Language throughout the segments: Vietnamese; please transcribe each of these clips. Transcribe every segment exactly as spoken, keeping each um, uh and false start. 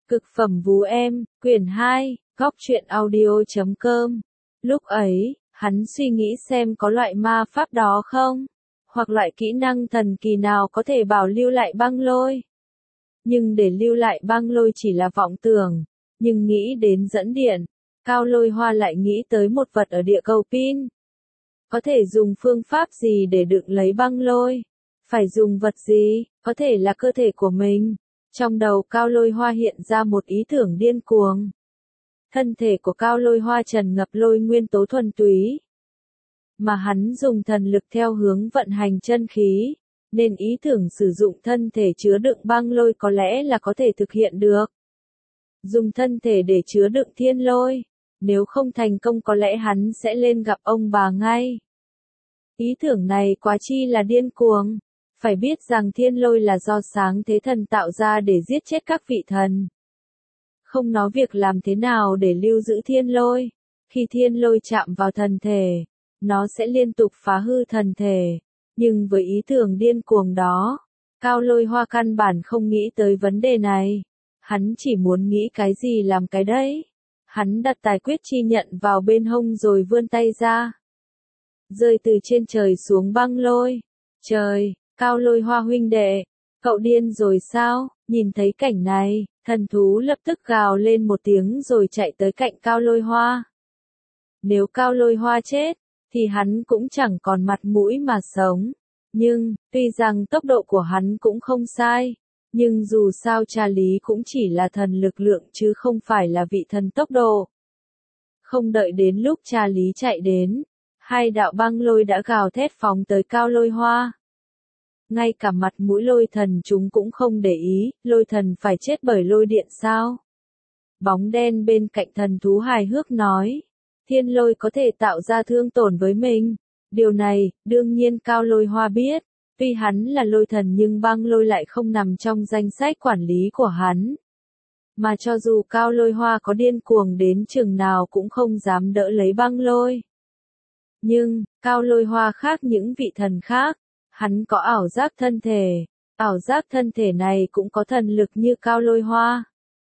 Cực phẩm vú em, quyển hai, góc truyện audio chấm com. Lúc ấy, hắn suy nghĩ xem có loại ma pháp đó không? Hoặc loại kỹ năng thần kỳ nào có thể bảo lưu lại băng lôi? Nhưng để lưu lại băng lôi chỉ là vọng tưởng. Nhưng nghĩ đến dẫn điện, Cao Lôi Hoa lại nghĩ tới một vật ở địa cầu pin. Có thể dùng phương pháp gì để đựng lấy băng lôi? Phải dùng vật gì? Có thể là cơ thể của mình. Trong đầu Cao Lôi Hoa hiện ra một ý tưởng điên cuồng. Thân thể của Cao Lôi Hoa tràn ngập lôi nguyên tố thuần túy. Mà hắn dùng thần lực theo hướng vận hành chân khí, nên ý tưởng sử dụng thân thể chứa đựng băng lôi có lẽ là có thể thực hiện được. Dùng thân thể để chứa đựng thiên lôi, nếu không thành công có lẽ hắn sẽ lên gặp ông bà ngay. Ý tưởng này quá chi là điên cuồng. Phải biết rằng thiên lôi là do sáng thế thần tạo ra để giết chết các vị thần. Không nói việc làm thế nào để lưu giữ thiên lôi. Khi thiên lôi chạm vào thần thể, nó sẽ liên tục phá hư thần thể. Nhưng với ý tưởng điên cuồng đó, Cao Lôi Hoa căn bản không nghĩ tới vấn đề này. Hắn chỉ muốn nghĩ cái gì làm cái đấy. Hắn đặt tài quyết chi nhận vào bên hông rồi vươn tay ra. Rơi từ trên trời xuống băng lôi. Trời! Cao Lôi Hoa huynh đệ, cậu điên rồi sao? Nhìn thấy cảnh này, thần thú lập tức gào lên một tiếng rồi chạy tới cạnh Cao Lôi Hoa. Nếu Cao Lôi Hoa chết, thì hắn cũng chẳng còn mặt mũi mà sống. Nhưng, tuy rằng tốc độ của hắn cũng không sai, nhưng dù sao Cha Lý cũng chỉ là thần lực lượng chứ không phải là vị thần tốc độ. Không đợi đến lúc Cha Lý chạy đến, hai đạo băng lôi đã gào thét phóng tới Cao Lôi Hoa. Ngay cả mặt mũi lôi thần chúng cũng không để ý, lôi thần phải chết bởi lôi điện sao? Bóng đen bên cạnh thần thú hài hước nói, thiên lôi có thể tạo ra thương tổn với mình. Điều này, đương nhiên Cao Lôi Hoa biết, tuy hắn là lôi thần nhưng băng lôi lại không nằm trong danh sách quản lý của hắn. Mà cho dù Cao Lôi Hoa có điên cuồng đến chừng nào cũng không dám đỡ lấy băng lôi. Nhưng, Cao Lôi Hoa khác những vị thần khác. Hắn có ảo giác thân thể, ảo giác thân thể này cũng có thần lực như Cao Lôi Hoa.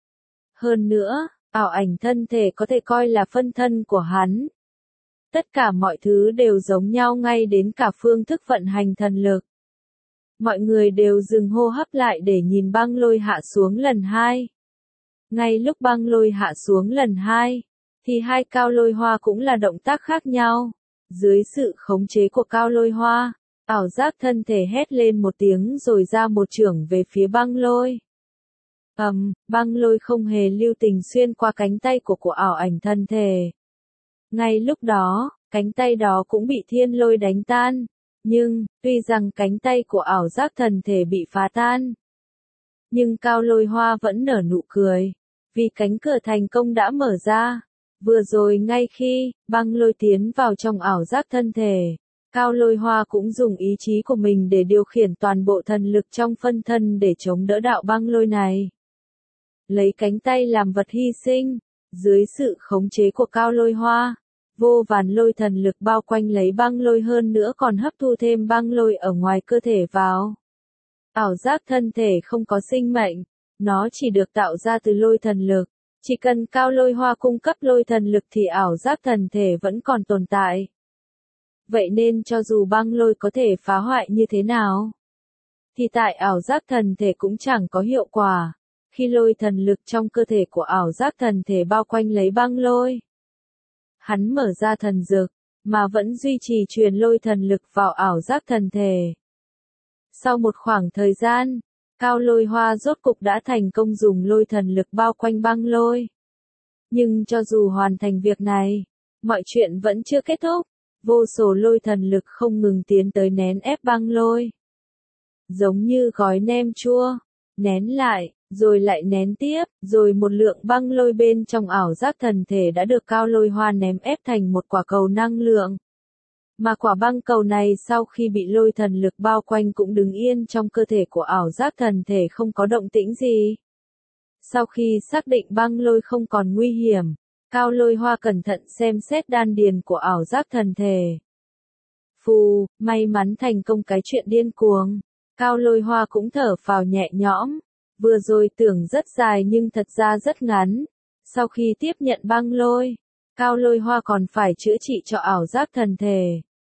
Hơn nữa, ảo ảnh thân thể có thể coi là phân thân của hắn. Tất cả mọi thứ đều giống nhau ngay đến cả phương thức vận hành thần lực. Mọi người đều dừng hô hấp lại để nhìn băng lôi hạ xuống lần hai. Ngay lúc băng lôi hạ xuống lần hai, thì hai Cao Lôi Hoa cũng là động tác khác nhau. Dưới sự khống chế của Cao Lôi Hoa, ảo giác thân thể hét lên một tiếng rồi ra một chưởng về phía băng lôi. Ầm, um, băng lôi không hề lưu tình xuyên qua cánh tay của của ảo ảnh thân thể. Ngay lúc đó, cánh tay đó cũng bị thiên lôi đánh tan. Nhưng, tuy rằng cánh tay của ảo giác thần thể bị phá tan, nhưng Cao Lôi Hoa vẫn nở nụ cười. Vì cánh cửa thành công đã mở ra. Vừa rồi ngay khi băng lôi tiến vào trong ảo giác thân thể, Cao Lôi Hoa cũng dùng ý chí của mình để điều khiển toàn bộ thần lực trong phân thân để chống đỡ đạo băng lôi này. Lấy cánh tay làm vật hy sinh, dưới sự khống chế của Cao Lôi Hoa, vô vàn lôi thần lực bao quanh lấy băng lôi hơn nữa còn hấp thu thêm băng lôi ở ngoài cơ thể vào. Ảo giác thân thể không có sinh mệnh, nó chỉ được tạo ra từ lôi thần lực. Chỉ cần Cao Lôi Hoa cung cấp lôi thần lực thì ảo giác thần thể vẫn còn tồn tại. Vậy nên cho dù băng lôi có thể phá hoại như thế nào, thì tại ảo giác thần thể cũng chẳng có hiệu quả, khi lôi thần lực trong cơ thể của ảo giác thần thể bao quanh lấy băng lôi. Hắn mở ra thần dực, mà vẫn duy trì truyền lôi thần lực vào ảo giác thần thể. Sau một khoảng thời gian, Cao Lôi Hoa rốt cục đã thành công dùng lôi thần lực bao quanh băng lôi. Nhưng cho dù hoàn thành việc này, mọi chuyện vẫn chưa kết thúc. Vô số lôi thần lực không ngừng tiến tới nén ép băng lôi. Giống như gói nem chua, nén lại, rồi lại nén tiếp, rồi một lượng băng lôi bên trong ảo giác thần thể đã được Cao Lôi Hoa ném ép thành một quả cầu năng lượng. Mà quả băng cầu này sau khi bị lôi thần lực bao quanh cũng đứng yên trong cơ thể của ảo giác thần thể không có động tĩnh gì. Sau khi xác định băng lôi không còn nguy hiểm, Cao Lôi Hoa cẩn thận xem xét đan điền của ảo giác thần thể. Phù, may mắn thành công cái chuyện điên cuồng. Cao Lôi Hoa cũng thở phào nhẹ nhõm. Vừa rồi tưởng rất dài nhưng thật ra rất ngắn. Sau khi tiếp nhận băng lôi, Cao Lôi Hoa còn phải chữa trị cho ảo giác thần thể.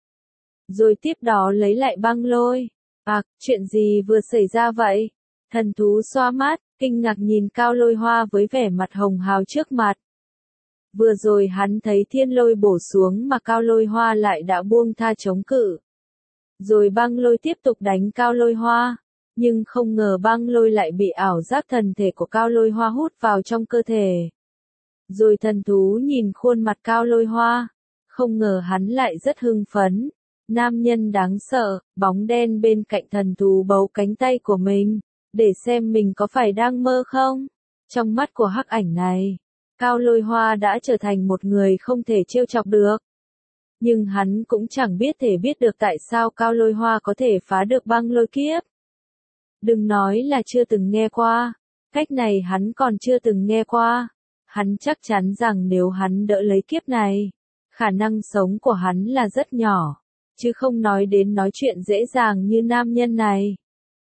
Rồi tiếp đó lấy lại băng lôi. À, chuyện gì vừa xảy ra vậy? Thần thú xoa mắt, kinh ngạc nhìn Cao Lôi Hoa với vẻ mặt hồng hào trước mặt. Vừa rồi hắn thấy thiên lôi bổ xuống mà Cao Lôi Hoa lại đã buông tha chống cự. Rồi băng lôi tiếp tục đánh Cao Lôi Hoa. Nhưng không ngờ băng lôi lại bị ảo giác thần thể của Cao Lôi Hoa hút vào trong cơ thể. Rồi thần thú nhìn khuôn mặt Cao Lôi Hoa. Không ngờ hắn lại rất hưng phấn. Nam nhân đáng sợ, bóng đen bên cạnh thần thú bấu cánh tay của mình. Để xem mình có phải đang mơ không? Trong mắt của hắc ảnh này, Cao Lôi Hoa đã trở thành một người không thể trêu chọc được. Nhưng hắn cũng chẳng biết thể biết được tại sao Cao Lôi Hoa có thể phá được băng lôi kiếp. Đừng nói là chưa từng nghe qua, cách này hắn còn chưa từng nghe qua. Hắn chắc chắn rằng nếu hắn đỡ lấy kiếp này, khả năng sống của hắn là rất nhỏ, chứ không nói đến nói chuyện dễ dàng như nam nhân này.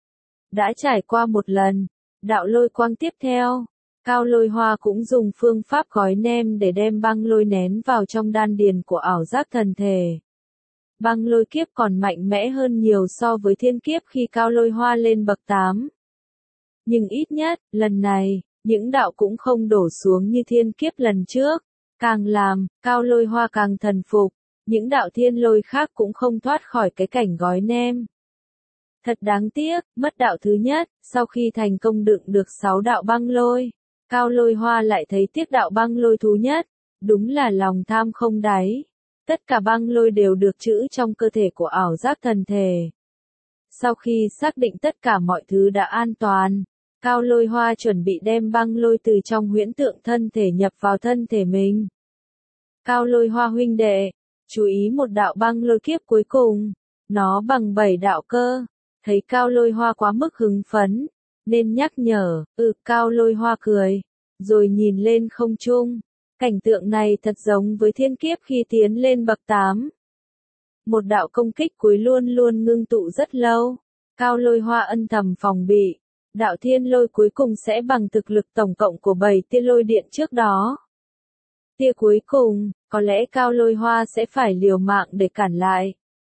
Đã trải qua một lần, đạo lôi quang tiếp theo, Cao Lôi Hoa cũng dùng phương pháp gói nem để đem băng lôi nén vào trong đan điền của ảo giác thần thể. Băng lôi kiếp còn mạnh mẽ hơn nhiều so với thiên kiếp khi Cao Lôi Hoa lên bậc tám. Nhưng ít nhất, lần này, những đạo cũng không đổ xuống như thiên kiếp lần trước. Càng làm, Cao Lôi Hoa càng thần phục, những đạo thiên lôi khác cũng không thoát khỏi cái cảnh gói nem. Thật đáng tiếc, mất đạo thứ nhất, sau khi thành công đựng được sáu đạo băng lôi, Cao Lôi Hoa lại thấy tiếc đạo băng lôi thứ nhất, đúng là lòng tham không đáy. Tất cả băng lôi đều được trữ trong cơ thể của ảo giác thần thể. Sau khi xác định tất cả mọi thứ đã an toàn, Cao Lôi Hoa chuẩn bị đem băng lôi từ trong huyễn tượng thân thể nhập vào thân thể mình. Cao Lôi Hoa huynh đệ, chú ý một đạo băng lôi kiếp cuối cùng, nó bằng bảy đạo cơ. Thấy Cao Lôi Hoa quá mức hứng phấn, nên nhắc nhở, ừ, Cao Lôi Hoa cười, rồi nhìn lên không trung. Cảnh tượng này thật giống với thiên kiếp khi tiến lên bậc tám. Một đạo công kích cuối luôn luôn ngưng tụ rất lâu. Cao Lôi Hoa âm thầm phòng bị. Đạo thiên lôi cuối cùng sẽ bằng thực lực tổng cộng của bảy tia lôi điện trước đó. Tia cuối cùng, có lẽ Cao Lôi Hoa sẽ phải liều mạng để cản lại.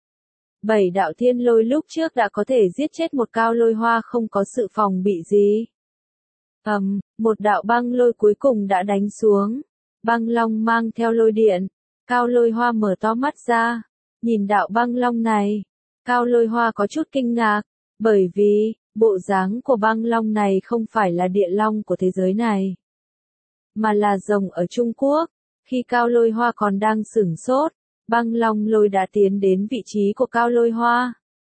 Bảy đạo thiên lôi lúc trước đã có thể giết chết một Cao Lôi Hoa không có sự phòng bị gì. Ầm, um, một đạo băng lôi cuối cùng đã đánh xuống. Băng long mang theo lôi điện. Cao Lôi Hoa mở to mắt ra. Nhìn đạo băng long này. Cao Lôi Hoa có chút kinh ngạc. Bởi vì, bộ dáng của băng long này không phải là địa long của thế giới này. Mà là rồng ở Trung Quốc. Khi Cao Lôi Hoa còn đang sửng sốt, băng long lôi đã tiến đến vị trí của Cao Lôi Hoa.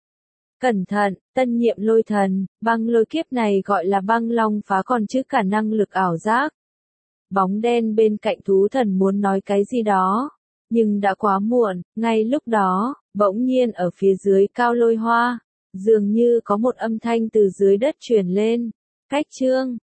Cẩn thận, tân nhiệm lôi thần, băng lôi kiếp này gọi là băng long phá còn chứ cả năng lực ảo giác. Bóng đen bên cạnh thú thần muốn nói cái gì đó, nhưng đã quá muộn, ngay lúc đó, bỗng nhiên ở phía dưới Cao Lôi Hoa, dường như có một âm thanh từ dưới đất truyền lên. Cách chương